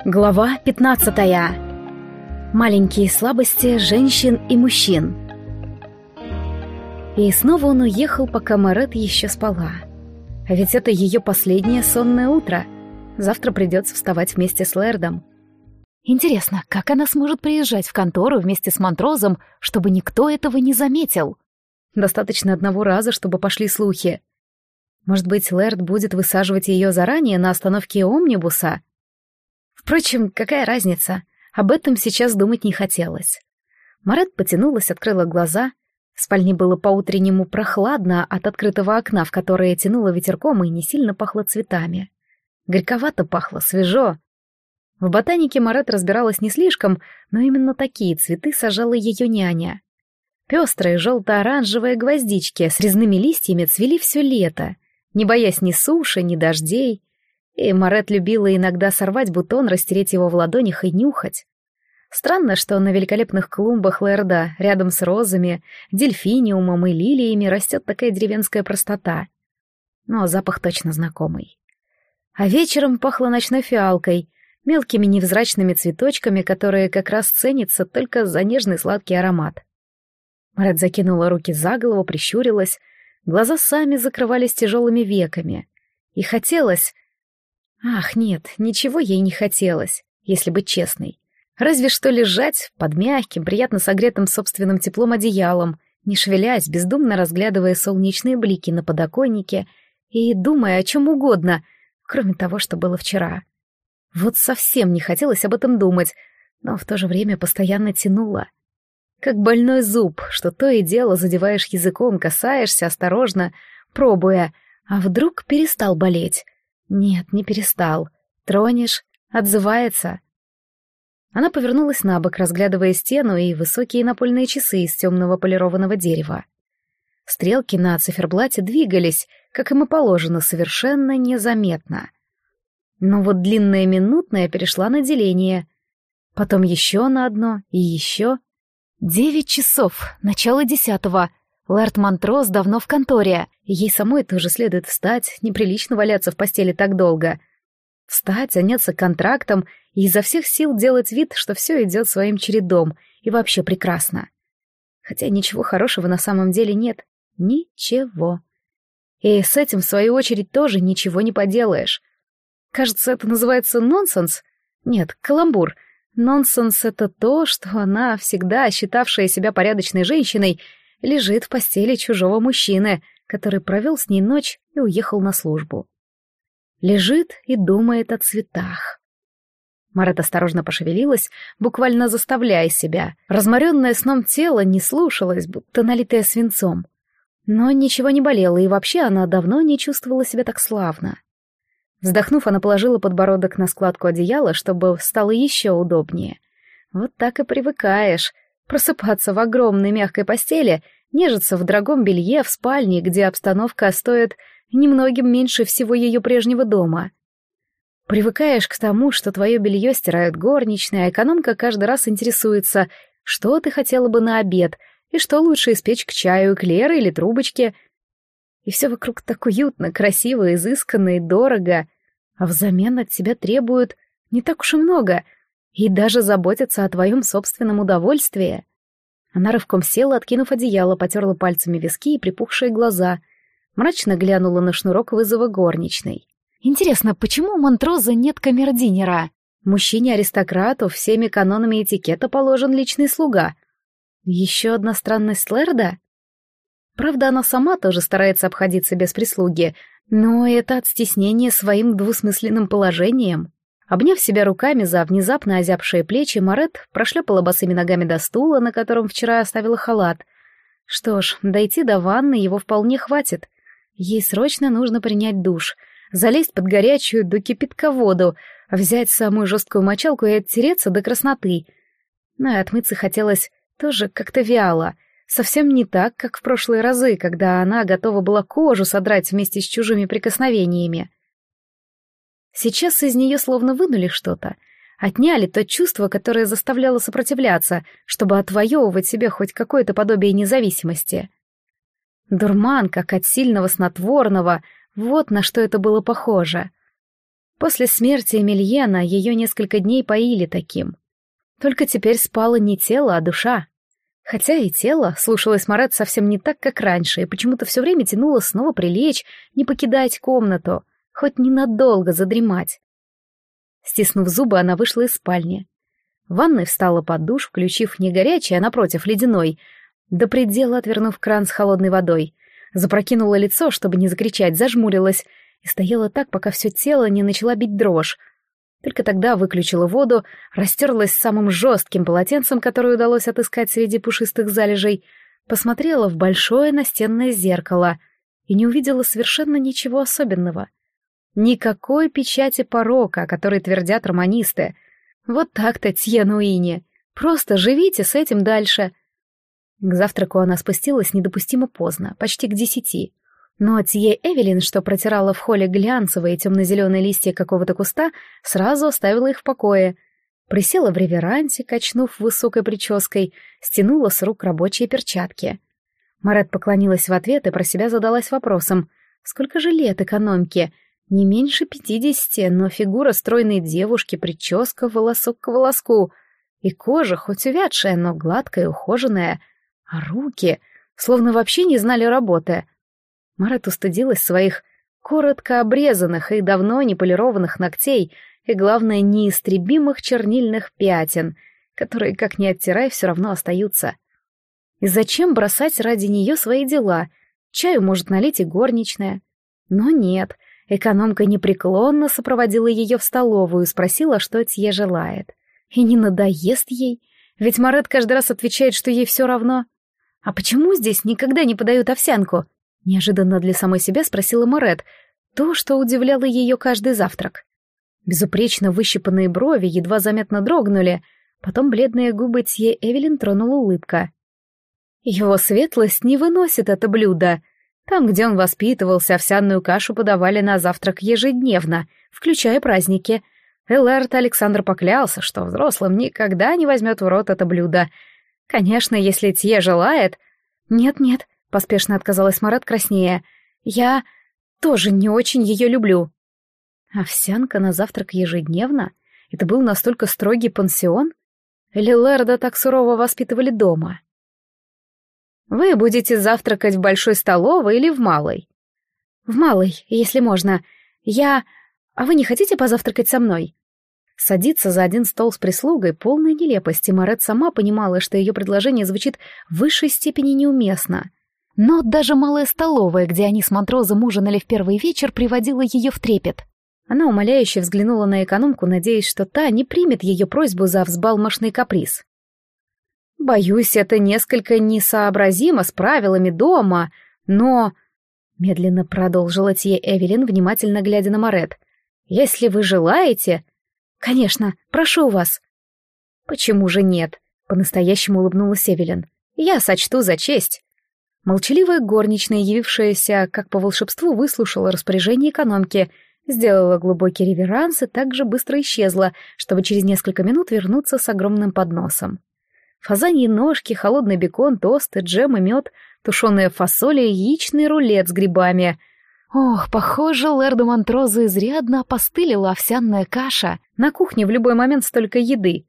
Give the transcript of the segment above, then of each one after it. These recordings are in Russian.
Глава 15. Маленькие слабости женщин и мужчин. И снова он уехал, пока Марет еще спала. А ведь это ее последнее сонное утро. Завтра придется вставать вместе с Лэрдом. Интересно, как она сможет приезжать в контору вместе с Монтрозом, чтобы никто этого не заметил? Достаточно одного раза, чтобы пошли слухи. Может быть, Лэрд будет высаживать ее заранее на остановке омнибуса? Впрочем, какая разница? Об этом сейчас думать не хотелось. Марет потянулась, открыла глаза. В спальне было по-утреннему прохладно от открытого окна, в которое тянуло ветерком и не сильно пахло цветами. Горьковато пахло, свежо. В ботанике Марет разбиралась не слишком, но именно такие цветы сажала ее няня. Пестрые желто-оранжевые гвоздички с резными листьями цвели все лето, не боясь ни суши, ни дождей. И Марет любила иногда сорвать бутон, растереть его в ладонях и нюхать. Странно, что на великолепных клумбах Лэрда, рядом с розами, дельфиниумом и лилиями растет такая деревенская простота. Но запах точно знакомый. А вечером пахло ночной фиалкой, мелкими невзрачными цветочками, которые как раз ценятся только за нежный сладкий аромат. Марет закинула руки за голову, прищурилась, глаза сами закрывались тяжелыми веками. И хотелось... Ах, нет, ничего ей не хотелось, если быть честной. Разве что лежать под мягким, приятно согретым собственным теплом одеялом, не шевелясь, бездумно разглядывая солнечные блики на подоконнике и думая о чем угодно, кроме того, что было вчера. Вот совсем не хотелось об этом думать, но в то же время постоянно тянуло. Как больной зуб, что то и дело задеваешь языком, касаешься осторожно, пробуя, а вдруг перестал болеть. Нет, не перестал. Тронешь — отзывается. Она повернулась на бок, разглядывая стену и высокие напольные часы из темного полированного дерева. Стрелки на циферблате двигались, как им и положено, совершенно незаметно. Но вот длинная минутная перешла на деление. Потом еще на одно и еще. 9 часов, начало 10-го. Лэрд Монтроз давно в конторе, и ей самой тоже следует встать, неприлично валяться в постели так долго. Встать, заняться контрактом и изо всех сил делать вид, что все идет своим чередом, и вообще прекрасно. Хотя ничего хорошего на самом деле нет. Ничего. И с этим, в свою очередь, тоже ничего не поделаешь. Кажется, это называется нонсенс? Нет, каламбур. Нонсенс — это то, что она, всегда считавшая себя порядочной женщиной, лежит в постели чужого мужчины, который провел с ней ночь и уехал на службу. Лежит и думает о цветах. Марет осторожно пошевелилась, буквально заставляя себя. Разморенное сном тело не слушалось, будто налитое свинцом. Но ничего не болело, и вообще она давно не чувствовала себя так славно. Вздохнув, она положила подбородок на складку одеяла, чтобы стало еще удобнее. Вот так и привыкаешь. Просыпаться в огромной мягкой постели, нежиться в дорогом белье в спальне, где обстановка стоит немногим меньше всего ее прежнего дома. Привыкаешь к тому, что твое белье стирают горничные, а экономка каждый раз интересуется, что ты хотела бы на обед, и что лучше испечь к чаю, эклеры или трубочки. И все вокруг так уютно, красиво, изысканно и дорого, а взамен от тебя требуют не так уж и много — и даже заботятся о твоем собственном удовольствии. Она рывком села, откинув одеяло, потерла пальцами виски и припухшие глаза, мрачно глянула на шнурок вызова горничной. Интересно, почему у Монтроза нет камердинера? Мужчине-аристократу всеми канонами этикета положен личный слуга. Еще одна странность Лэрда? Правда, она сама тоже старается обходиться без прислуги, но это от стеснения своим двусмысленным положением. Обняв себя руками за внезапно озябшие плечи, Марет прошлепала босыми ногами до стула, на котором вчера оставила халат. Что ж, дойти до ванны его вполне хватит. Ей срочно нужно принять душ, залезть под горячую до кипятка воду, взять самую жесткую мочалку и оттереться до красноты. Но и отмыться хотелось тоже как-то вяло, совсем не так, как в прошлые разы, когда она готова была кожу содрать вместе с чужими прикосновениями. Сейчас из нее словно вынули что-то, отняли то чувство, которое заставляло сопротивляться, чтобы отвоевывать себе хоть какое-то подобие независимости. Дурман, как от сильного снотворного, вот на что это было похоже. После смерти Эмильена ее несколько дней поили таким. Только теперь спало не тело, а душа. Хотя и тело слушалось Марет совсем не так, как раньше, и почему-то все время тянуло снова прилечь, не покидать комнату, хоть ненадолго задремать. Стиснув зубы, она вышла из спальни. В ванной встала под душ, включив не горячий, а напротив ледяной, до предела отвернув кран с холодной водой. Запрокинула лицо, чтобы не закричать, зажмурилась и стояла так, пока все тело не начала бить дрожь. Только тогда выключила воду, растерлась самым жестким полотенцем, которое удалось отыскать среди пушистых залежей, посмотрела в большое настенное зеркало и не увидела совершенно ничего особенного. Никакой печати порока, о которой твердят романисты. Вот так-то, Тьен Уини. Просто живите с этим дальше. К завтраку она спустилась недопустимо поздно, почти к 10. Но Тье Эвелин, что протирала в холле глянцевые темно-зеленые листья какого-то куста, сразу оставила их в покое. Присела в реверансе, качнув высокой прической, стянула с рук рабочие перчатки. Марет поклонилась в ответ и про себя задалась вопросом: сколько же лет экономке? Не меньше 50, но фигура стройной девушки, прическа волосок к волоску. И кожа, хоть увядшая, но гладкая и ухоженная. А руки, словно вообще не знали работы. Марет устыдилась своих коротко обрезанных и давно не полированных ногтей и, главное, неистребимых чернильных пятен, которые, как ни оттирай, все равно остаются. И зачем бросать ради нее свои дела? Чаю может налить и горничная. Но нет, экономка непреклонно сопроводила ее в столовую и спросила, что Тье желает. И не надоест ей, ведь Марет каждый раз отвечает, что ей все равно. «А почему здесь никогда не подают овсянку?» Неожиданно для самой себя спросила Марет, то, что удивляло ее каждый завтрак. Безупречно выщипанные брови едва заметно дрогнули, потом бледные губы Тье Эвелин тронула улыбка. Его светлость не выносит это блюдо. Там, где он воспитывался, овсяную кашу подавали на завтрак ежедневно, включая праздники. Элэрд Александр поклялся, что взрослым никогда не возьмет в рот это блюдо. Конечно, если Тье желает... «Нет-нет», — поспешно отказалась Марет краснея, — «я тоже не очень ее люблю». Овсянка на завтрак ежедневно? Это был настолько строгий пансион? Или Лэрда так сурово воспитывали дома? «Вы будете завтракать в большой столовой или в малой?» «В малой, если можно. А вы не хотите позавтракать со мной?» Садиться за один стол с прислугой — полная нелепость, и Марет сама понимала, что ее предложение звучит в высшей степени неуместно. Но даже малая столовая, где они с Монтрозом ужинали в первый вечер, приводила ее в трепет. Она умоляюще взглянула на экономку, надеясь, что та не примет ее просьбу за взбалмошный каприз. «Боюсь, это несколько несообразимо с правилами дома, но...» Медленно продолжила Тье Эвелин, внимательно глядя на Марет. «Если вы желаете...» «Конечно, прошу вас». «Почему же нет?» — по-настоящему улыбнулась Эвелин. «Я сочту за честь». Молчаливая горничная, явившаяся как по волшебству, выслушала распоряжение экономки, сделала глубокий реверанс и также быстро исчезла, чтобы через несколько минут вернуться с огромным подносом. Фазаньи ножки, холодный бекон, тосты, джем и мед, тушеная фасоль и яичный рулет с грибами. Ох, похоже, Лэрду Монтрозу изрядно опостылила овсяная каша. На кухне в любой момент столько еды.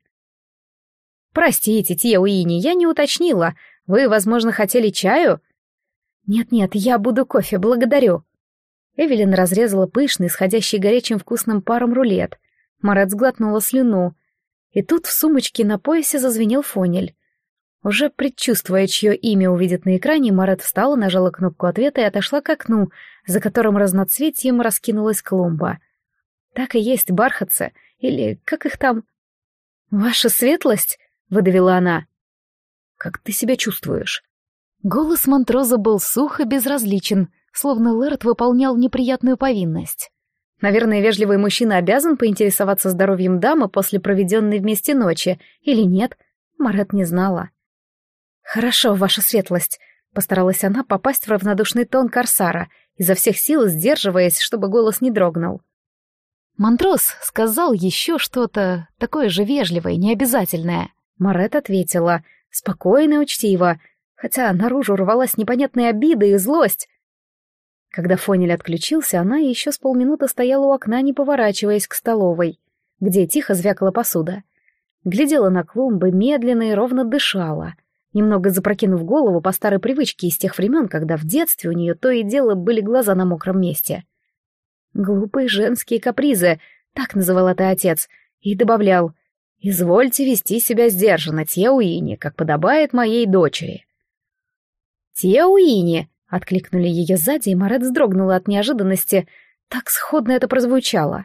«Простите, Тье Уини, я не уточнила. Вы, возможно, хотели чаю?» «Нет-нет, я буду кофе, благодарю». Эвелин разрезала пышный, исходящий горячим вкусным паром рулет. Марет сглотнула слюну. И тут в сумочке на поясе зазвенел фонель. Уже предчувствуя, чье имя увидит на экране, Марет встала, нажала кнопку ответа и отошла к окну, за которым разноцветием раскинулась клумба. Так и есть бархатцы, или как их там? «Ваша светлость?» — выдавила она. «Как ты себя чувствуешь?» Голос Монтроза был сух и безразличен, словно Лэрд выполнял неприятную повинность. Наверное, вежливый мужчина обязан поинтересоваться здоровьем дамы после проведенной вместе ночи, или нет? Марет не знала. «Хорошо, ваша светлость», — постаралась она попасть в равнодушный тон корсара, изо всех сил сдерживаясь, чтобы голос не дрогнул. Монтроз сказал еще что-то такое же вежливое, необязательное. Марет ответила, спокойно и учтиво, хотя наружу рвалась непонятная обида и злость. Когда Фонель отключился, она еще с полминуты стояла у окна, не поворачиваясь к столовой, где тихо звякала посуда. Глядела на клумбы, медленно и ровно дышала, немного запрокинув голову по старой привычке из тех времен, когда в детстве у нее то и дело были глаза на мокром месте. «Глупые женские капризы», — так называл это отец, и добавлял: «Извольте вести себя сдержанно, Тьяуини, как подобает моей дочери». «Тьяуини!» — откликнули ее сзади, и Марет вздрогнула от неожиданности. Так сходно это прозвучало.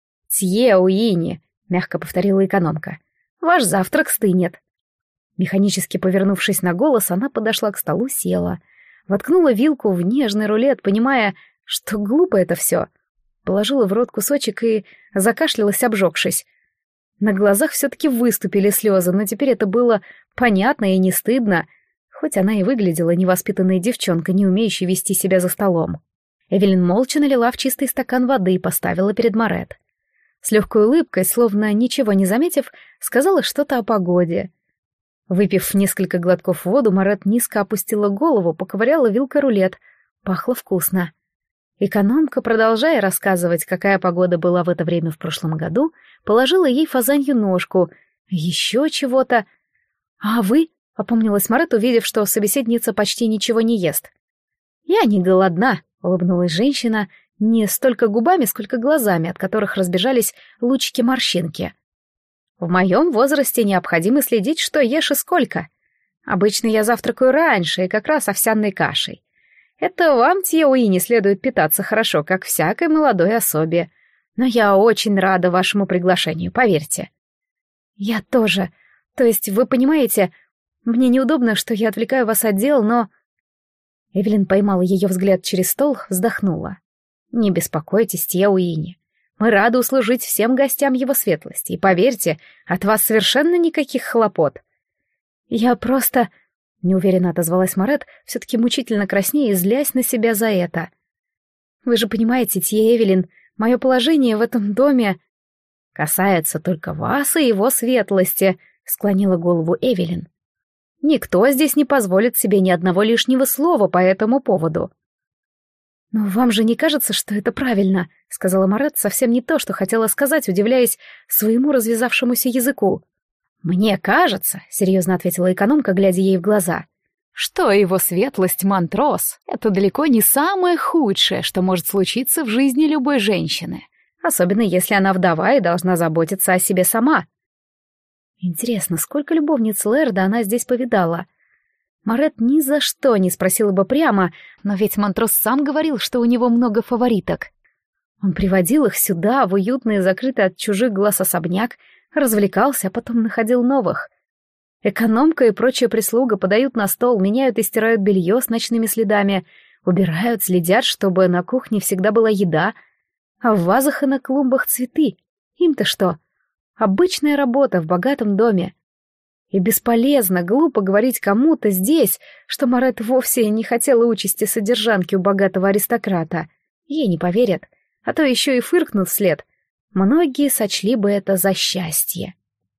«Тьяуини!» — мягко повторила экономка. «Ваш завтрак стынет». Механически повернувшись на голос, она подошла к столу, села, воткнула вилку в нежный рулет, понимая, что глупо это все. Положила в рот кусочек и закашлялась, обжегшись. На глазах все-таки выступили слезы, но теперь это было понятно и не стыдно, хоть она и выглядела невоспитанной девчонкой, не умеющей вести себя за столом. Эвелин молча налила в чистый стакан воды и поставила перед Марет. С легкой улыбкой, словно ничего не заметив, сказала что-то о погоде. Выпив несколько глотков воду, Марет низко опустила голову, поковыряла вилкой рулет. Пахло вкусно. Экономка, продолжая рассказывать, какая погода была в это время в прошлом году, положила ей фазанью ножку. Еще чего-то. «А вы?» — опомнилась Марет, увидев, что собеседница почти ничего не ест. «Я не голодна», — улыбнулась женщина, не столько губами, сколько глазами, от которых разбежались лучики-морщинки. «В моем возрасте необходимо следить, что ешь и сколько. Обычно я завтракаю раньше и как раз овсяной кашей. Это вам, Тьяуини, следует питаться хорошо, как всякой молодой особе. Но я очень рада вашему приглашению, поверьте». «Я тоже. То есть, вы понимаете, мне неудобно, что я отвлекаю вас от дел, но...» Эвелин поймала ее взгляд через стол, вздохнула. «Не беспокойтесь, Тьяуини. Мы рады услужить всем гостям его светлости, и поверьте, от вас совершенно никаких хлопот». «Я просто...» — неуверенно отозвалась Марет, все-таки мучительно краснея и злясь на себя за это. «Вы же понимаете, Тья Эвелин, мое положение в этом доме...» «Касается только вас и его светлости», — склонила голову Эвелин. «Никто здесь не позволит себе ни одного лишнего слова по этому поводу». «Но вам же не кажется, что это правильно?» — сказала Марет совсем не то, что хотела сказать, удивляясь своему развязавшемуся языку. «Мне кажется», — серьезно ответила экономка, глядя ей в глаза, «что его светлость Монтрос — это далеко не самое худшее, что может случиться в жизни любой женщины, особенно если она вдова и должна заботиться о себе сама». Интересно, сколько любовниц Лэрда она здесь повидала? Марет ни за что не спросила бы прямо, но ведь Монтрос сам говорил, что у него много фавориток. Он приводил их сюда, в уютный, закрытый от чужих глаз особняк, развлекался, а потом находил новых. Экономка и прочая прислуга подают на стол, меняют и стирают белье с ночными следами, убирают, следят, чтобы на кухне всегда была еда, а в вазах и на клумбах цветы. Им-то что? Обычная работа в богатом доме. И бесполезно, глупо говорить кому-то здесь, что Марет вовсе не хотела участи содержанки у богатого аристократа. Ей не поверят, а то еще и фыркнут вслед. Многие сочли бы это за счастье.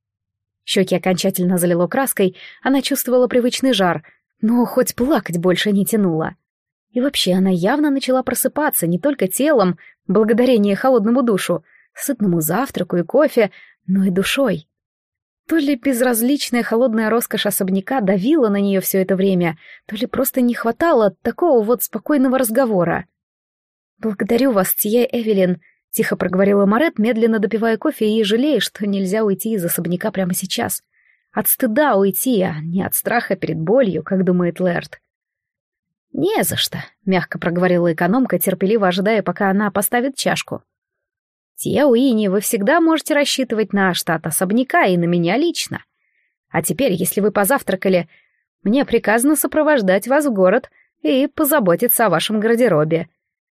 Щеки окончательно залило краской, она чувствовала привычный жар, но хоть плакать больше не тянула. И вообще она явно начала просыпаться не только телом, благодарение холодному душу, сытному завтраку и кофе, но и душой. То ли безразличная холодная роскошь особняка давила на нее все это время, то ли просто не хватало такого вот спокойного разговора. «Благодарю вас, Тья Эвелин», — тихо проговорила Марет, медленно допивая кофе и жалея, что нельзя уйти из особняка прямо сейчас. От стыда уйти, а не от страха перед болью, как думает Лэрд. «Не за что», — мягко проговорила экономка, терпеливо ожидая, пока она поставит чашку. «Тьяуини, вы всегда можете рассчитывать на штат особняка и на меня лично. А теперь, если вы позавтракали, мне приказано сопровождать вас в город и позаботиться о вашем гардеробе.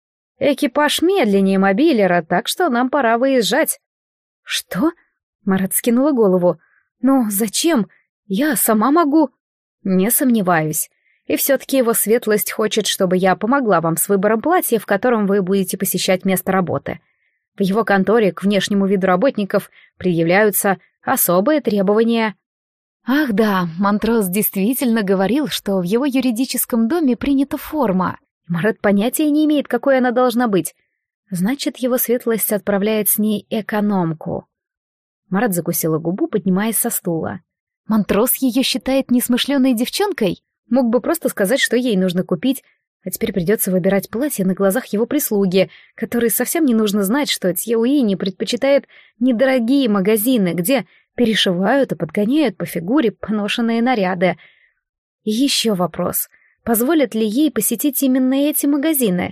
Экипаж медленнее мобилера, так что нам пора выезжать». «Что?» — Марат скинула голову. «Но зачем? Я сама могу». «Не сомневаюсь. И все-таки его светлость хочет, чтобы я помогла вам с выбором платья, в котором вы будете посещать место работы. В его конторе к внешнему виду работников предъявляются особые требования». Ах да, Монтрос действительно говорил, что в его юридическом доме принята форма. Марет понятия не имеет, какой она должна быть. Значит, его светлость отправляет с ней экономку. Марет закусила губу, поднимаясь со стула. Монтрос ее считает несмышленой девчонкой? Мог бы просто сказать, что ей нужно купить, а теперь придется выбирать платье на глазах его прислуги, которой совсем не нужно знать, что Тье Уини предпочитает недорогие магазины, где перешивают и подгоняют по фигуре поношенные наряды. И еще вопрос, позволят ли ей посетить именно эти магазины?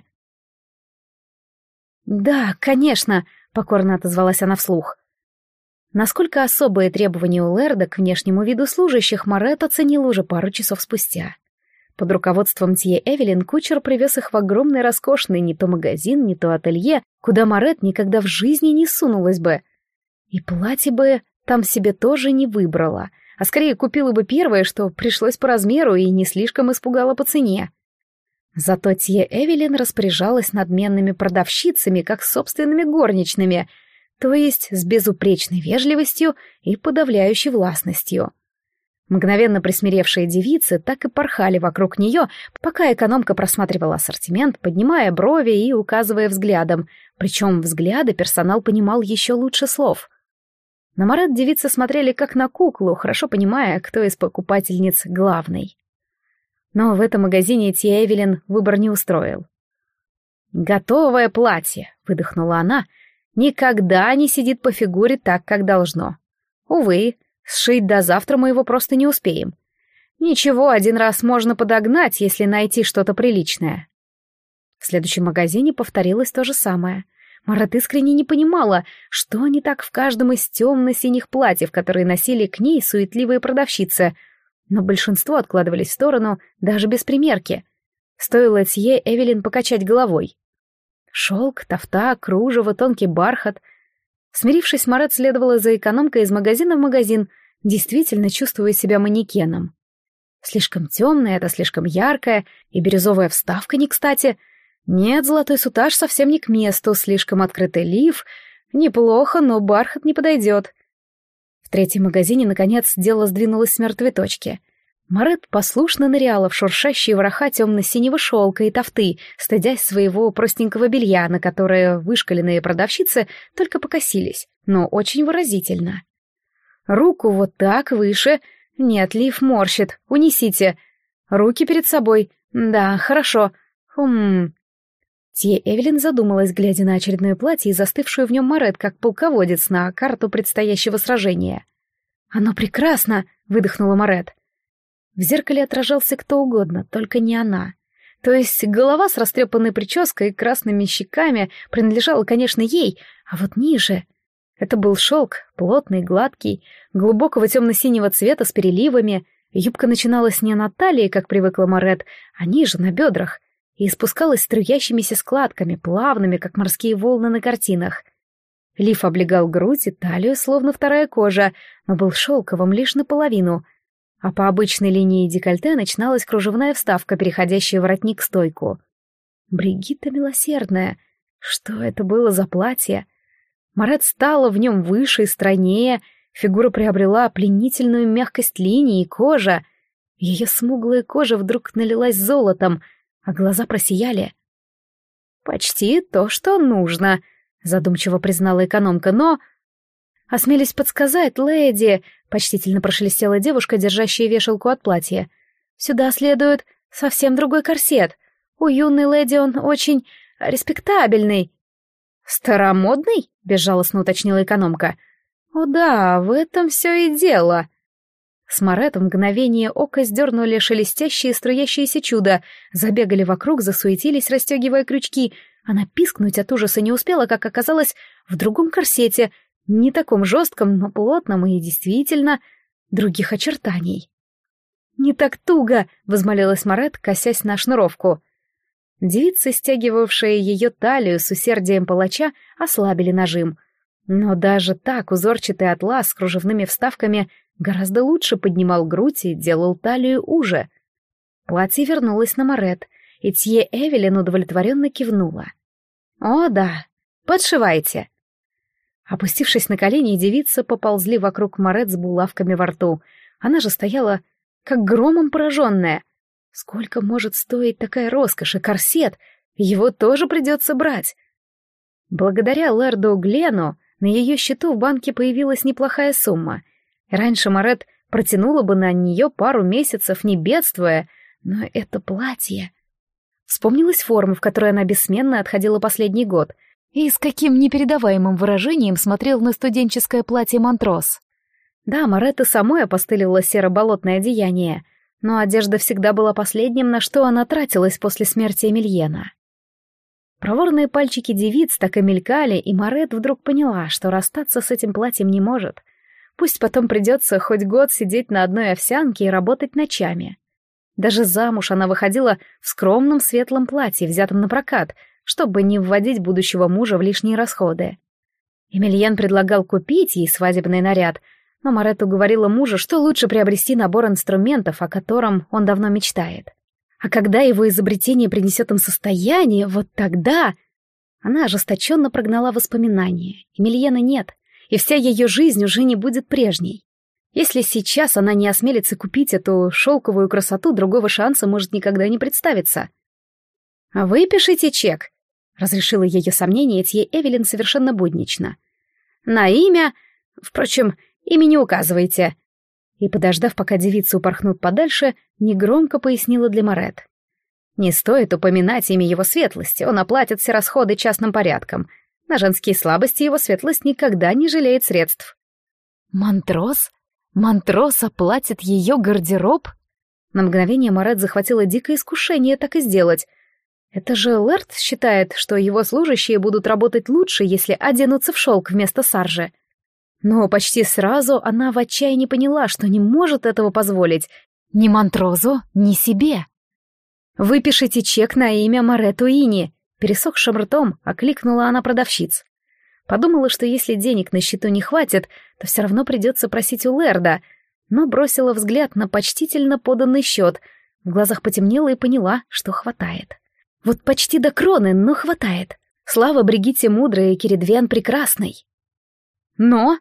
«Да, конечно», — покорно отозвалась она вслух. Насколько особые требования у Лэрда к внешнему виду служащих Марет оценила уже пару часов спустя. Под руководством Тье Эвелин кучер привез их в огромный роскошный не то магазин, не то ателье, куда Марет никогда в жизни не сунулась бы. И платье бы там себе тоже не выбрала, а скорее купила бы первое, что пришлось по размеру и не слишком испугало по цене. Зато Тье Эвелин распоряжалась надменными продавщицами, как собственными горничными, то есть с безупречной вежливостью и подавляющей властностью. Мгновенно присмиревшие девицы так и порхали вокруг нее, пока экономка просматривала ассортимент, поднимая брови и указывая взглядом, причем взгляды персонал понимал еще лучше слов. На Марет девицы смотрели как на куклу, хорошо понимая, кто из покупательниц главный. Но в этом магазине Тье Эвелин выбор не устроил. «Готовое платье», — выдохнула она, — «никогда не сидит по фигуре так, как должно. Увы, сшить до завтра мы его просто не успеем. Ничего, один раз можно подогнать, если найти что-то приличное». В следующем магазине повторилось то же самое. Марет искренне не понимала, что не так в каждом из темно-синих платьев, которые носили к ней суетливые продавщицы, но большинство откладывались в сторону даже без примерки. Стоило Тье Эвелин покачать головой. Шелк, тафта, кружево, тонкий бархат. Смирившись, Марет следовала за экономкой из магазина в магазин, действительно чувствуя себя манекеном. Слишком темное, это слишком яркое, и бирюзовая вставка не кстати. Нет, золотой сутаж совсем не к месту, слишком открытый лиф. Неплохо, но бархат не подойдет. В третьем магазине, наконец, дело сдвинулось с мертвой точки. Марет послушно ныряла в шуршащие вороха темно-синего шелка и тафты, стыдясь своего простенького белья, на которое вышкаленные продавщицы только покосились, но очень выразительно. «Руку вот так, выше. Нет, лиф морщит. Унесите. Руки перед собой. Да, хорошо. Тье Эвелин задумалась, глядя на очередное платье и застывшую в нем Марет, как полководец на карту предстоящего сражения. «Оно прекрасно!» — выдохнула Марет. В зеркале отражался кто угодно, только не она. То есть голова с растрепанной прической и красными щеками принадлежала, конечно, ей, а вот ниже... Это был шелк, плотный, гладкий, глубокого темно-синего цвета с переливами. Юбка начиналась не на талии, как привыкла Марет, а ниже, на бедрах, и спускалась струящимися складками, плавными, как морские волны на картинах. Лиф облегал грудь и талию, словно вторая кожа, но был шелковым лишь наполовину, а по обычной линии декольте начиналась кружевная вставка, переходящая воротник-стойку. Бригитта милосердная! Что это было за платье? Марет стала в нем выше и стройнее, фигура приобрела пленительную мягкость линий и кожа. Ее смуглая кожа вдруг налилась золотом, а глаза просияли. «Почти то, что нужно», — задумчиво признала экономка, но... «Осмелюсь подсказать, леди», — почтительно прошелестела девушка, держащая вешалку от платья. «Сюда следует совсем другой корсет. У юной леди он очень респектабельный». «Старомодный?» — безжалостно уточнила экономка. «О да, в этом все и дело». С Марет в мгновение ока сдернули шелестящие струящиеся чудо, забегали вокруг, засуетились, расстегивая крючки. Она пискнуть от ужаса не успела, как оказалось, в другом корсете, не таком жестком, но плотном и действительно других очертаний. «Не так туго!» — возмолилась Марет, косясь на шнуровку. Девицы, стягивавшие ее талию с усердием палача, ослабили нажим. Но даже так узорчатый атлас с кружевными вставками гораздо лучше поднимал грудь и делал талию уже. Платье вернулось на Марет, и Тье Эвелин удовлетворенно кивнула. «О, да, подшивайте!» Опустившись на колени, девицы поползли вокруг Марет с булавками во рту. Она же стояла, как громом пораженная. Сколько может стоить такая роскошь и корсет? Его тоже придется брать. Благодаря лэрду Глену на ее счету в банке появилась неплохая сумма. Раньше Марет протянула бы на нее пару месяцев, не бедствуя, но это платье... Вспомнилась форма, в которой она бессменно отходила последний год, и с каким непередаваемым выражением смотрел на студенческое платье Монтрос. Да, Марет и самой опостылила серо-болотное одеяние, но одежда всегда была последним, на что она тратилась после смерти Эмильена. Проворные пальчики девиц так и мелькали, и Марет вдруг поняла, что расстаться с этим платьем не может. Пусть потом придется хоть год сидеть на одной овсянке и работать ночами. Даже замуж она выходила в скромном светлом платье, взятом на прокат, чтобы не вводить будущего мужа в лишние расходы. Эмильен предлагал купить ей свадебный наряд, но Марет уговорила мужа, что лучше приобрести набор инструментов, о котором он давно мечтает. А когда его изобретение принесет им состояние, вот тогда... Она ожесточенно прогнала воспоминания. Эмильена нет, и вся ее жизнь уже не будет прежней. Если сейчас она не осмелится купить эту шелковую красоту, другого шанса может никогда не представиться. «Выпишите чек», — разрешила ее сомнение Этье Эвелин совершенно буднично. «На имя... Впрочем, имя не указывайте». И, подождав, пока девицы упорхнут подальше, негромко пояснила для Марет. «Не стоит упоминать имя его светлости, он оплатит все расходы частным порядком. На женские слабости его светлость никогда не жалеет средств». «Монтрос? Монтрос оплатит ее гардероб?» На мгновение Марет захватило дикое искушение так и сделать. Это же Лэрд считает, что его служащие будут работать лучше, если оденутся в шелк вместо саржи. Но почти сразу она в отчаянии поняла, что не может этого позволить ни Монтрозу, ни себе. «Выпишите чек на имя Марет Уини», — пересохшим ртом окликнула она продавщиц. Подумала, что если денег на счету не хватит, то все равно придется просить у Лэрда, но бросила взгляд на почтительно поданный счет, в глазах потемнела и поняла, что хватает. Вот почти до кроны, но хватает. Слава Бригитте Мудрой и Киридвен Прекрасной. «Но...»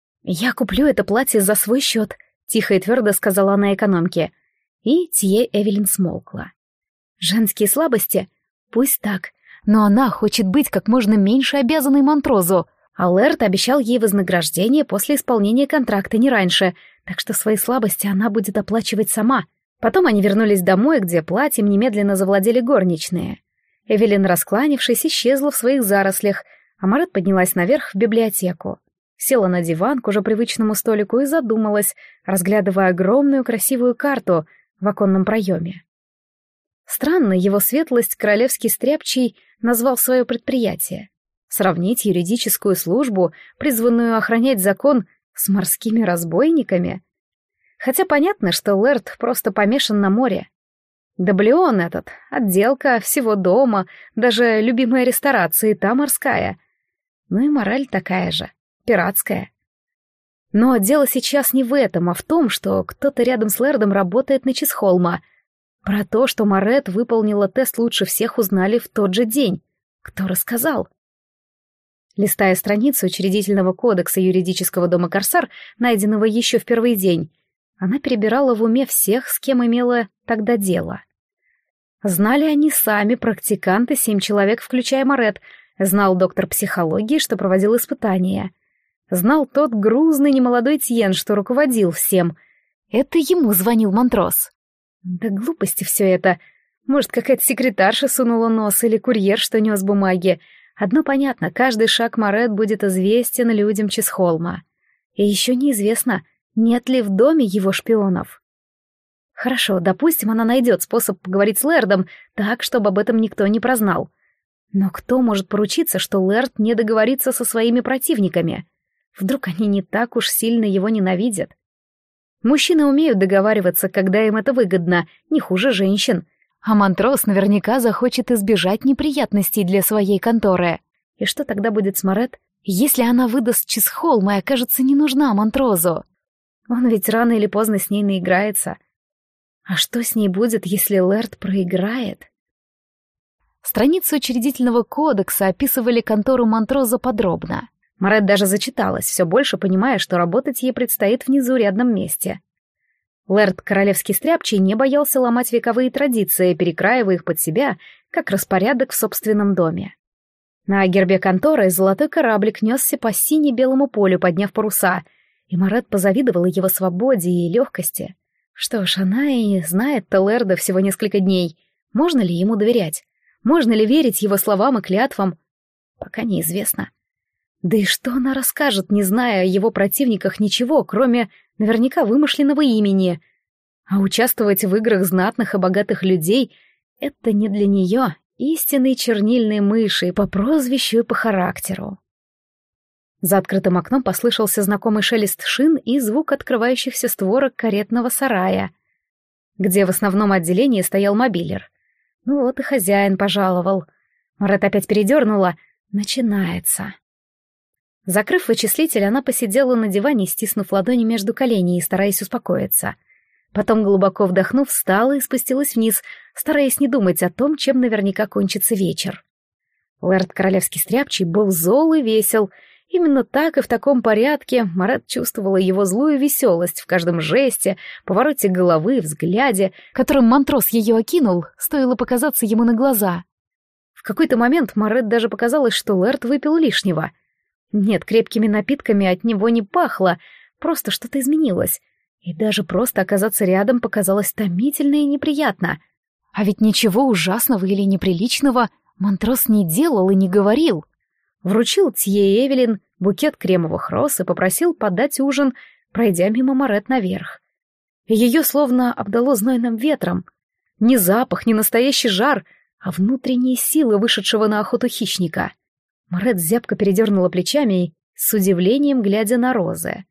«Я куплю это платье за свой счет», — тихо и твердо сказала она экономке. И Тье Эвелин смолкла. «Женские слабости? Пусть так. Но она хочет быть как можно меньше обязанной Монтрозу, а Лэрд обещал ей вознаграждение после исполнения контракта не раньше, так что свои слабости она будет оплачивать сама». Потом они вернулись домой, где платьем немедленно завладели горничные. Эвелин, раскланившись, исчезла в своих зарослях, а Марет поднялась наверх в библиотеку. Села на диван к уже привычному столику и задумалась, разглядывая огромную красивую карту в оконном проеме. Странно, его светлость королевский стряпчий назвал свое предприятие. Сравнить юридическую службу, призванную охранять закон, с морскими разбойниками? Хотя понятно, что Лэрд просто помешан на море. Даблион этот, отделка всего дома, даже любимая ресторация и та морская. Ну и мораль такая же, пиратская. Но дело сейчас не в этом, а в том, что кто-то рядом с Лэрдом работает на Чисхолма. Про то, что Марет выполнила тест лучше всех, узнали в тот же день. Кто рассказал? Листая страницу учредительного кодекса юридического дома Корсар, найденного еще в первый день, она перебирала в уме всех, с кем имела тогда дело. Знали они сами, практиканты, 7 человек, включая Марет. Знал доктор психологии, что проводил испытания. Знал тот грузный немолодой Тьен, что руководил всем. Это ему звонил Монтрос. Да глупости все это. Может, какая-то секретарша сунула нос или курьер, что нес бумаги. Одно понятно, каждый шаг Марет будет известен людям Чисхолма. И еще неизвестно, нет ли в доме его шпионов. Хорошо, допустим, она найдет способ поговорить с Лэрдом так, чтобы об этом никто не прознал. Но кто может поручиться, что Лэрд не договорится со своими противниками? Вдруг они не так уж сильно его ненавидят? Мужчины умеют договариваться, когда им это выгодно, не хуже женщин. А Монтрос наверняка захочет избежать неприятностей для своей конторы. И что тогда будет с Марет, если она выдаст Чисхолма и окажется не нужна Монтрозу? Он ведь рано или поздно с ней наиграется. А что с ней будет, если Лэрд проиграет? Страницы учредительного кодекса описывали контору Монтроза подробно. Марет даже зачиталась, все больше понимая, что работать ей предстоит в незаурядном месте. Лэрд Королевский Стряпчий не боялся ломать вековые традиции, перекраивая их под себя, как распорядок в собственном доме. На гербе конторы золотой кораблик несся по сине-белому полю, подняв паруса, и Марет позавидовала его свободе и легкости. Что ж, она и знает-то Лэрда всего несколько дней. Можно ли ему доверять? Можно ли верить его словам и клятвам? Пока неизвестно. Да и что она расскажет, не зная о его противниках ничего, кроме наверняка вымышленного имени? А участвовать в играх знатных и богатых людей — это не для нее, истинные чернильные мыши по прозвищу и по характеру. За открытым окном послышался знакомый шелест шин и звук открывающихся створок каретного сарая, где в основном отделении стоял мобилер. Ну вот и хозяин пожаловал. Марет опять передернула. Начинается. Закрыв вычислитель, она посидела на диване, стиснув ладони между коленей и стараясь успокоиться. Потом, глубоко вдохнув, встала и спустилась вниз, стараясь не думать о том, чем наверняка кончится вечер. Лэрд Королевский Стряпчий был зол и весел. Именно так и в таком порядке Марет чувствовала его злую веселость в каждом жесте, повороте головы, взгляде, которым Монтрос ее окинул, стоило показаться ему на глаза. В какой-то момент Марет даже показалось, что Лэрд выпил лишнего. Нет, крепкими напитками от него не пахло, просто что-то изменилось. И даже просто оказаться рядом показалось томительно и неприятно. А ведь ничего ужасного или неприличного Монтрос не делал и не говорил. Вручил Тье и Эвелин букет кремовых роз и попросил подать ужин, пройдя мимо Марет наверх. Ее словно обдало знойным ветром. Не запах, не настоящий жар, а внутренние силы вышедшего на охоту хищника. Марет зябко передернула плечами и с удивлением глядя на розы.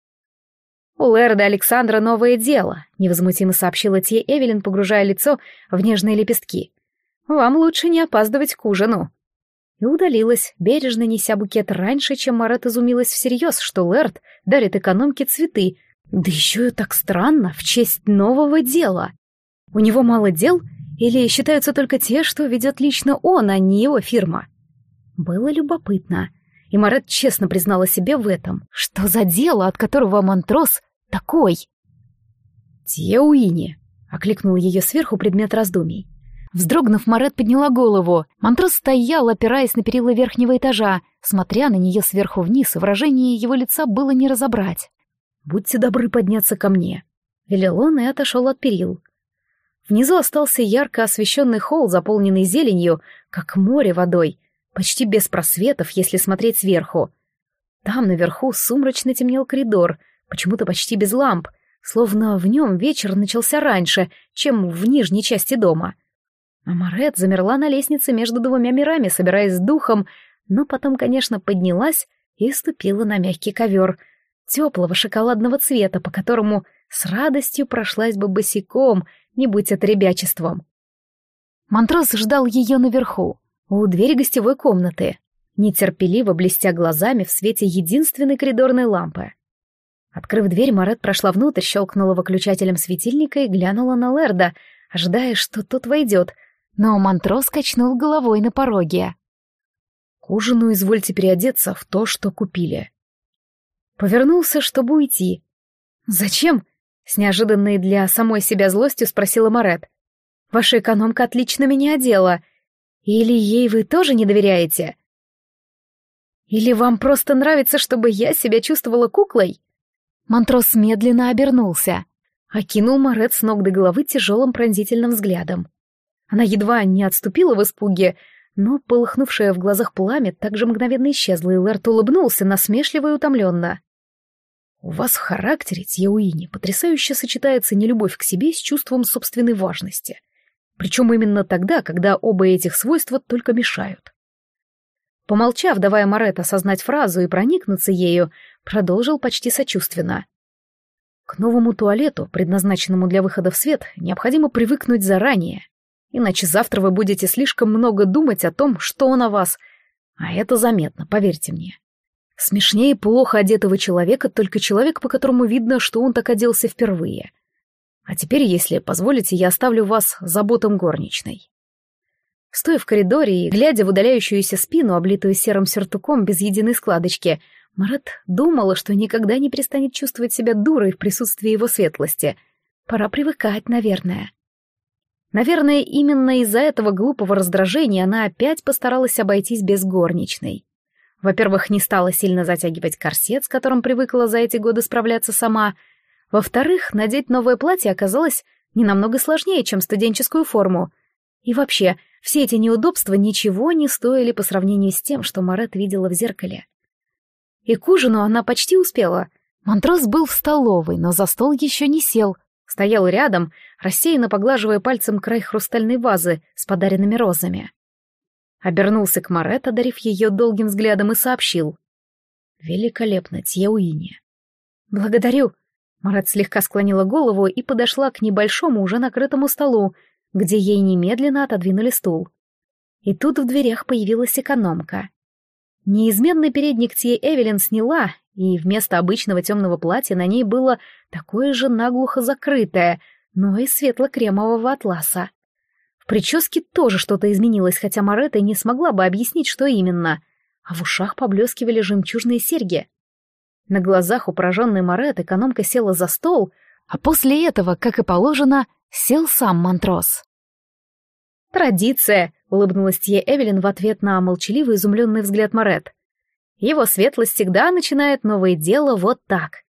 «У Лэрда Александра новое дело», — невозмутимо сообщила Тье Эвелин, погружая лицо в нежные лепестки. «Вам лучше не опаздывать к ужину». И удалилась, бережно неся букет раньше, чем Марет изумилась всерьез, что Лэрд дарит экономке цветы, да еще и так странно, в честь нового дела. У него мало дел или считаются только те, что ведет лично он, а не его фирма? Было любопытно, и Марет честно признала себе в этом. Что за дело, от которого Монтрос такой? «Тье Уини», — окликнул ее сверху предмет раздумий. Вздрогнув, Марет подняла голову. Монтрос стоял, опираясь на перила верхнего этажа, смотря на нее сверху вниз, и выражение его лица было не разобрать. «Будьте добры подняться ко мне», — велел он и отошел от перил. Внизу остался ярко освещенный холл, заполненный зеленью, как море водой, почти без просветов, если смотреть сверху. Там наверху сумрачно темнел коридор, почему-то почти без ламп, словно в нем вечер начался раньше, чем в нижней части дома. А Марет замерла на лестнице между двумя мирами, собираясь с духом, но потом, конечно, поднялась и ступила на мягкий ковер, теплого шоколадного цвета, по которому с радостью прошлась бы босиком, не будь это ребячеством. Монтрос ждал ее наверху, у двери гостевой комнаты, нетерпеливо блестя глазами в свете единственной коридорной лампы. Открыв дверь, Марет прошла внутрь, щелкнула выключателем светильника и глянула на Лэрда, ожидая, что тот войдет, но Монтрос качнул головой на пороге. «К ужину извольте переодеться в то, что купили». Повернулся, чтобы уйти. «Зачем?» — с неожиданной для самой себя злостью спросила Марет. «Ваша экономка отлично меня одела. Или ей вы тоже не доверяете? Или вам просто нравится, чтобы я себя чувствовала куклой?» Монтрос медленно обернулся, окинул Марет с ног до головы тяжелым пронзительным взглядом. Она едва не отступила в испуге, но полыхнувшее в глазах пламя также мгновенно исчезло, и Лэрд улыбнулся насмешливо и утомленно. «У вас в характере, Тье Уини, потрясающе сочетается нелюбовь к себе с чувством собственной важности. Причем именно тогда, когда оба этих свойства только мешают». Помолчав, давая Марет осознать фразу и проникнуться ею, продолжил почти сочувственно. «К новому туалету, предназначенному для выхода в свет, необходимо привыкнуть заранее. Иначе завтра вы будете слишком много думать о том, что он о вас. А это заметно, поверьте мне. Смешнее плохо одетого человека только человек, по которому видно, что он так оделся впервые. А теперь, если позволите, я оставлю вас заботам горничной». Стоя в коридоре и глядя в удаляющуюся спину, облитую серым сюртуком без единой складочки, Марет думала, что никогда не перестанет чувствовать себя дурой в присутствии его светлости. Пора привыкать, наверное. Наверное, именно из-за этого глупого раздражения она опять постаралась обойтись без горничной. Во-первых, не стала сильно затягивать корсет, с которым привыкла за эти годы справляться сама. Во-вторых, надеть новое платье оказалось не намного сложнее, чем студенческую форму. И вообще, все эти неудобства ничего не стоили по сравнению с тем, что Марет видела в зеркале. И к ужину она почти успела. Монтрос был в столовой, но за стол еще не сел. Стоял рядом, рассеянно поглаживая пальцем край хрустальной вазы с подаренными розами. Обернулся к Марет, одарив ее долгим взглядом, и сообщил: «Великолепно, Тье Уинни». «Благодарю». Марет слегка склонила голову и подошла к небольшому, уже накрытому столу, где ей немедленно отодвинули стул. И тут в дверях появилась экономка. Неизменный передник Тье Эвелин сняла, и вместо обычного темного платья на ней было такое же наглухо закрытое, но из светло-кремового атласа. В прическе тоже что-то изменилось, хотя Марет и не смогла бы объяснить, что именно, а в ушах поблескивали жемчужные серьги. На глазах у пораженной Марет экономка села за стол, а после этого, как и положено, сел сам Монтрос. «Традиция», — улыбнулась Тье Эвелин в ответ на молчаливый изумленный взгляд Марет. «Его светлость всегда начинает новое дело вот так».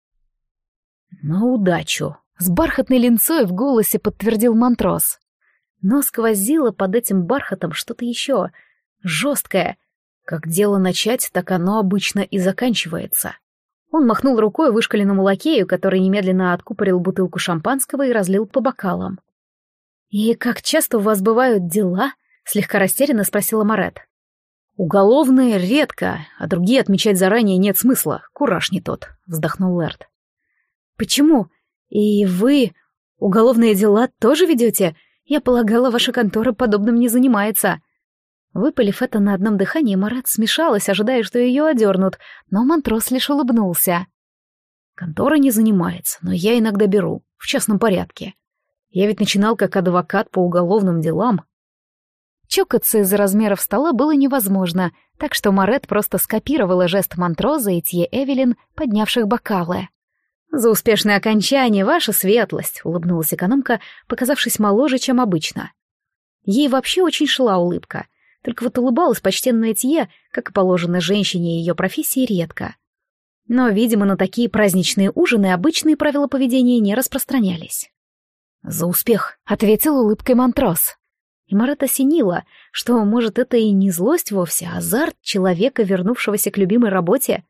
«На удачу», — с бархатной линцой в голосе подтвердил Монтрос. Но сквозило под этим бархатом что-то еще, жесткое. Как дело начать, так оно обычно и заканчивается. Он махнул рукой вышкаленному лакею, который немедленно откупорил бутылку шампанского и разлил по бокалам. «И как часто у вас бывают дела?» — слегка растерянно спросила Марет. «Уголовные редко, а другие отмечать заранее нет смысла. Кураж не тот», — вздохнул Лэрд. «Почему? И вы уголовные дела тоже ведете? Я полагала, ваша контора подобным не занимается». Выпалив это на одном дыхании, Марет смешалась, ожидая, что ее одернут, но Монтрос лишь улыбнулся. «Контора не занимается, но я иногда беру, в частном порядке. Я ведь начинал как адвокат по уголовным делам». Чокаться из-за размеров стола было невозможно, так что Марет просто скопировала жест Монтроза и Тье Эвелин, поднявших бокалы. «За успешное окончание, ваша светлость», — улыбнулась экономка, показавшись моложе, чем обычно. Ей вообще очень шла улыбка, только вот улыбалась почтенная Тье, как и положено женщине ее профессии, редко. Но, видимо, на такие праздничные ужины обычные правила поведения не распространялись. «За успех», — ответил улыбкой Монтрос. И Марет осенила, что, может, это и не злость вовсе, а азарт человека, вернувшегося к любимой работе.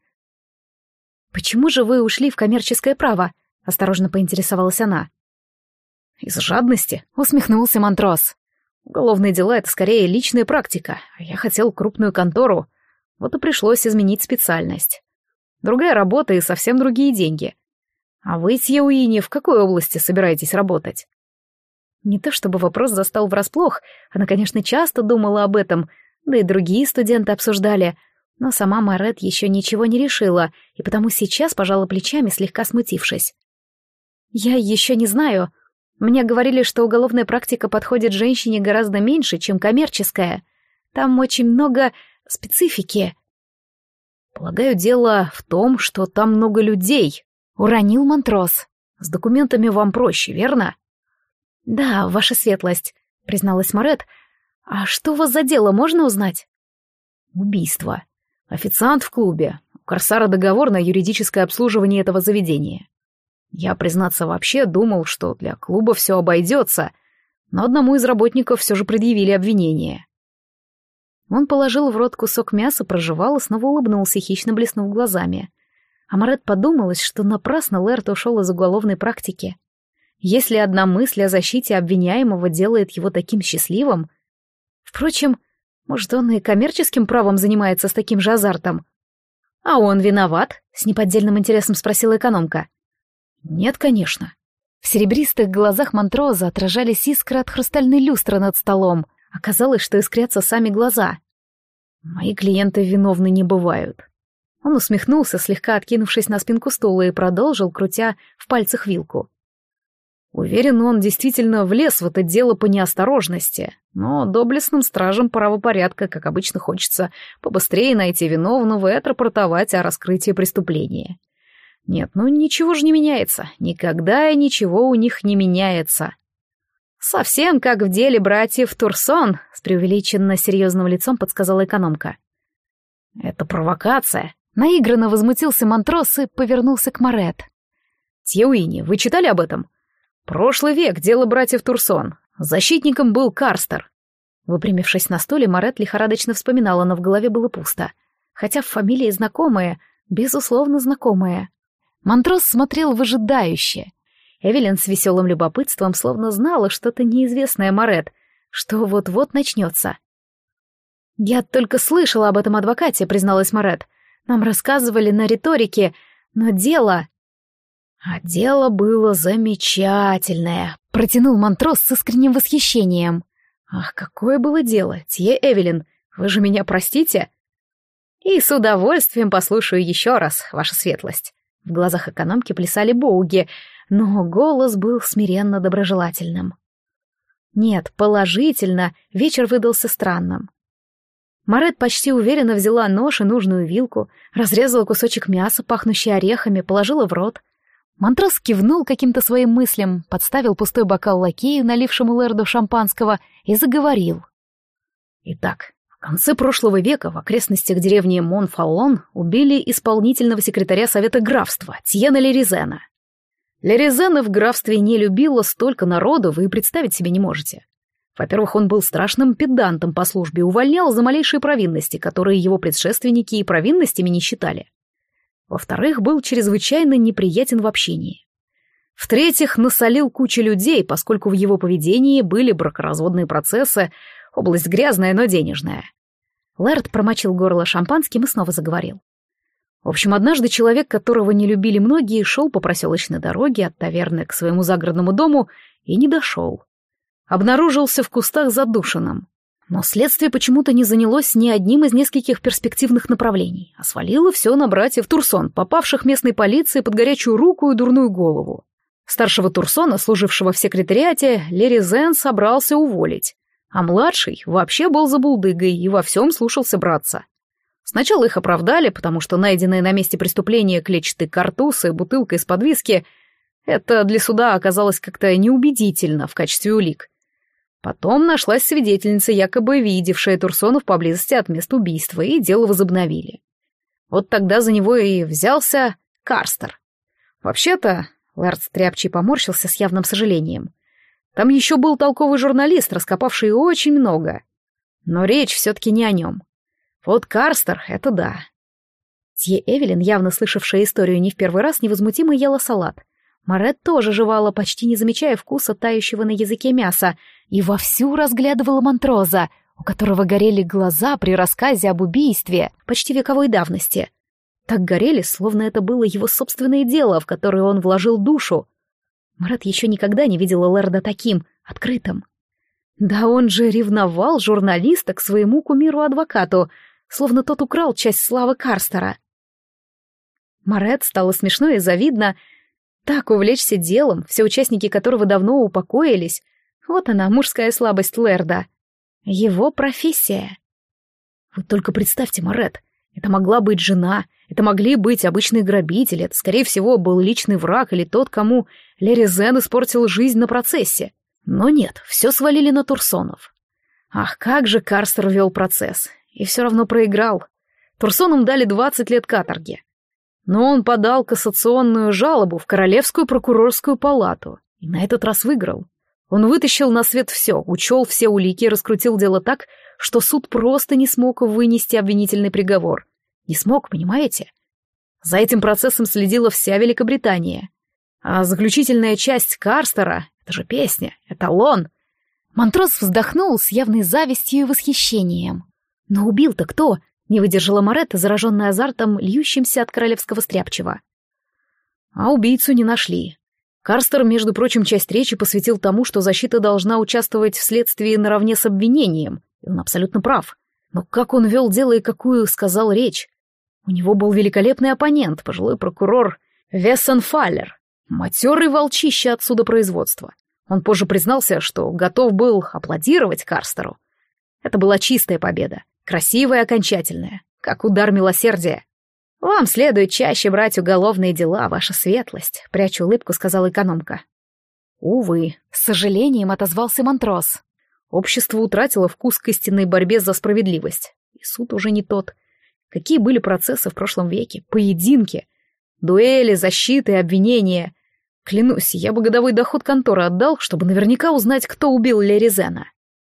«Почему же вы ушли в коммерческое право?» — осторожно поинтересовалась она. «Из жадности», — усмехнулся Монтрос. «Уголовные дела — это скорее личная практика, а я хотел крупную контору, вот и пришлось изменить специальность. Другая работа и совсем другие деньги. А вы, Тье Уинни, в какой области собираетесь работать?» Не то чтобы вопрос застал врасплох, она, конечно, часто думала об этом, да и другие студенты обсуждали, но сама Марет еще ничего не решила, и потому сейчас пожала плечами, слегка смутившись. «Я еще не знаю. Мне говорили, что уголовная практика подходит женщине гораздо меньше, чем коммерческая. Там очень много специфики». «Полагаю, дело в том, что там много людей», — уронил Монтрос. «С документами вам проще, верно?» «Да, ваша светлость», — призналась Марет. «А что у вас за дело, можно узнать?» «Убийство. Официант в клубе. У Корсара договор на юридическое обслуживание этого заведения. Я, признаться, вообще думал, что для клуба все обойдется, но одному из работников все же предъявили обвинение». Он положил в рот кусок мяса, прожевал и снова улыбнулся, хищно блеснув глазами. А Марет подумалось, что напрасно Лэрд ушел из уголовной практики. Если одна мысль о защите обвиняемого делает его таким счастливым... Впрочем, может, он и коммерческим правом занимается с таким же азартом? «А он виноват?» — с неподдельным интересом спросила экономка. «Нет, конечно». В серебристых глазах Монтроза отражались искры от хрустальной люстры над столом. Оказалось, что искрятся сами глаза. «Мои клиенты виновны не бывают». Он усмехнулся, слегка откинувшись на спинку стула, и продолжил, крутя в пальцах вилку. Уверен, он действительно влез в это дело по неосторожности, но доблестным стражам правопорядка, как обычно, хочется побыстрее найти виновного и отрапортовать о раскрытии преступления. Нет, ну ничего же не меняется. Никогда и ничего у них не меняется. Совсем как в деле братьев Турсон, с преувеличенно серьезным лицом подсказала экономка. Это провокация. Наигранно возмутился Монтрос и повернулся к Морет. Тьюини, вы читали об этом? Прошлый век, дело братьев Турсон. Защитником был Карстер. Выпрямившись на стуле, Морет лихорадочно вспоминала, но в голове было пусто. Хотя фамилии знакомые, безусловно знакомые. Монтрос смотрел выжидающе. Эвелин с веселым любопытством словно знала что-то неизвестное Морет, что вот-вот начнется. «Я только слышала об этом адвокате», — призналась Морет. «Нам рассказывали на риторике, но дело...» «А дело было замечательное», — протянул Монтрос с искренним восхищением. «Ах, какое было дело, Тье Эвелин, вы же меня простите?» «И с удовольствием послушаю еще раз, ваша светлость». В глазах экономки плясали боуги, но голос был смиренно доброжелательным. Нет, положительно, вечер выдался странным. Морет почти уверенно взяла нож и нужную вилку, разрезала кусочек мяса, пахнущий орехами, положила в рот. Монтрос кивнул каким-то своим мыслям, подставил пустой бокал лакею, налившему Лерду шампанского, и заговорил. Итак, в конце прошлого века в окрестностях деревни Монфаллон убили исполнительного секретаря Совета графства Тьена Леризена. Леризена в графстве не любила столько народу, вы и представить себе не можете. Во-первых, он был страшным педантом по службе, увольнял за малейшие провинности, которые его предшественники и провинностями не считали. Во-вторых, был чрезвычайно неприятен в общении. В-третьих, насолил кучу людей, поскольку в его поведении были бракоразводные процессы, область грязная, но денежная. Лэрд промочил горло шампанским и снова заговорил. В общем, однажды человек, которого не любили многие, шел по проселочной дороге от таверны к своему загородному дому и не дошел. Обнаружился в кустах задушенным. Но следствие почему-то не занялось ни одним из нескольких перспективных направлений, а свалило все на братьев Турсон, попавших местной полиции под горячую руку и дурную голову. Старшего Турсона, служившего в секретариате, Леризен собрался уволить, а младший вообще был забулдыгой и во всем слушался братца. Сначала их оправдали, потому что найденные на месте преступления клетчатый картуз и бутылка из-под виски — это для суда оказалось как-то неубедительно в качестве улик. Потом нашлась свидетельница, якобы видевшая Турсонов поблизости от места убийства, и дело возобновили. Вот тогда за него и взялся Карстер. Вообще-то, Лэрд Стряпчий поморщился с явным сожалением. Там еще был толковый журналист, раскопавший очень много. Но речь все-таки не о нем. Вот Карстер — это да. Тье Эвелин, явно слышавшая историю не в первый раз, невозмутимо ела салат. Морет тоже жевала, почти не замечая вкуса тающего на языке мяса, и вовсю разглядывала Монтроза, у которого горели глаза при рассказе об убийстве почти вековой давности. Так горели, словно это было его собственное дело, в которое он вложил душу. Морет еще никогда не видела Лерда таким, открытым. Да он же ревновал журналиста к своему кумиру-адвокату, словно тот украл часть славы Карстера. Морет стало смешно и завидно. Так увлечься делом, все участники которого давно упокоились. Вот она, мужская слабость Лерда. Его профессия. Вы только представьте, Морет, это могла быть жена, это могли быть обычные грабители, это, скорее всего, был личный враг или тот, кому Леризен испортил жизнь на процессе. Но нет, все свалили на Турсонов. Ах, как же Карстер вел процесс, и все равно проиграл. Турсонам дали 20 лет каторги. Но он подал кассационную жалобу в Королевскую прокурорскую палату и на этот раз выиграл. Он вытащил на свет все, учел все улики и раскрутил дело так, что суд просто не смог вынести обвинительный приговор. Не смог, понимаете? За этим процессом следила вся Великобритания. А заключительная часть Карстера — это же песня, эталон. Монтрос вздохнул с явной завистью и восхищением. Но убил-то кто? Не выдержала Моретта, зараженная азартом, льющимся от королевского стряпчего. А убийцу не нашли. Карстер, между прочим, часть речи посвятил тому, что защита должна участвовать в следствии наравне с обвинением, и он абсолютно прав. Но как он вел дело и какую сказал речь? У него был великолепный оппонент, пожилой прокурор Вессенфаллер, матерый волчище от судопроизводства. Он позже признался, что готов был аплодировать Карстеру. Это была чистая победа, красивая и окончательная, как удар милосердия. «Вам следует чаще брать уголовные дела, ваша светлость», — пряча улыбку, сказала экономка. «Увы», — с сожалением отозвался Монтрос. «Общество утратило вкус к истинной борьбе за справедливость. И суд уже не тот. Какие были процессы в прошлом веке? Поединки, дуэли, защиты, обвинения. Клянусь, я бы годовой доход конторы отдал, чтобы наверняка узнать, кто убил Леризена».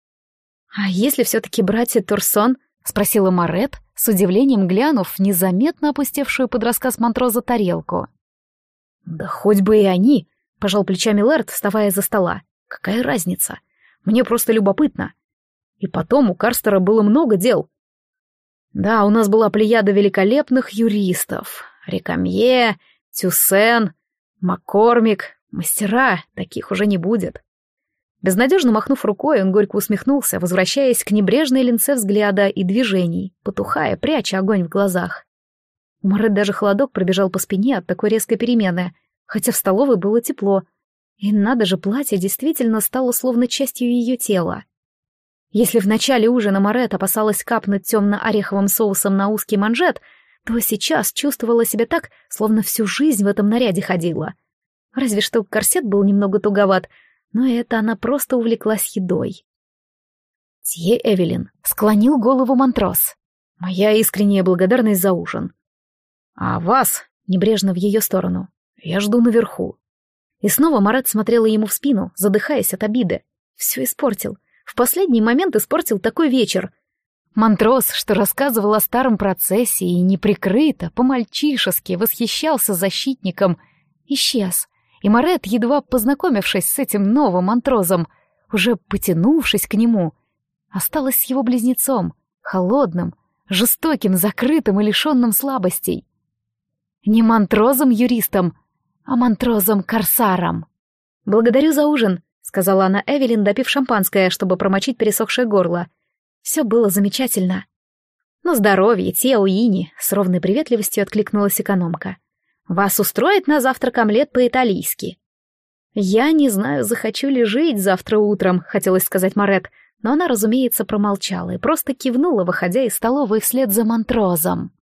«А если все-таки братья Турсон?» — спросила Марет, с удивлением глянув в незаметно опустевшую под рассказ Монтроза тарелку. «Да хоть бы и они», — пожал плечами Лэрд, вставая из-за стола. «Какая разница? Мне просто любопытно. И потом у Карстера было много дел. Да, у нас была плеяда великолепных юристов. Рекамье, Тюссен, Маккормик, мастера, таких уже не будет». Безнадежно махнув рукой, он горько усмехнулся, возвращаясь к небрежной линце взгляда и движений, потухая, пряча огонь в глазах. У Марет даже холодок пробежал по спине от такой резкой перемены, хотя в столовой было тепло, и надо же, платье действительно стало словно частью ее тела. Если в начале ужина Марет опасалась капнуть темно-ореховым соусом на узкий манжет, то сейчас чувствовала себя так, словно всю жизнь в этом наряде ходила. Разве что корсет был немного туговат, но это она просто увлеклась едой. «Тье Эвелин», — склонил голову Монтрос. «Моя искренняя благодарность за ужин. А вас», — небрежно в ее сторону, — «я жду наверху». И снова Марет смотрела ему в спину, задыхаясь от обиды. Все испортил. В последний момент испортил такой вечер. Монтрос, что рассказывал о старом процессе и неприкрыто, по-мальчишески восхищался защитником, исчез. И Марет, едва познакомившись с этим новым Монтрозом, уже потянувшись к нему, осталась с его близнецом, холодным, жестоким, закрытым и лишенным слабостей. Не Монтрозом-юристом, а Монтрозом-корсаром. «Благодарю за ужин», — сказала она Эвелин, допив шампанское, чтобы промочить пересохшее горло. «Все было замечательно». «На здоровье, Тео Ини», — с ровной приветливостью откликнулась экономка. «Вас устроит на завтрак омлет по-итальянски?» «Я не знаю, захочу ли жить завтра утром», — хотелось сказать Марет, но она, разумеется, промолчала и просто кивнула, выходя из столовой вслед за Монтрозом.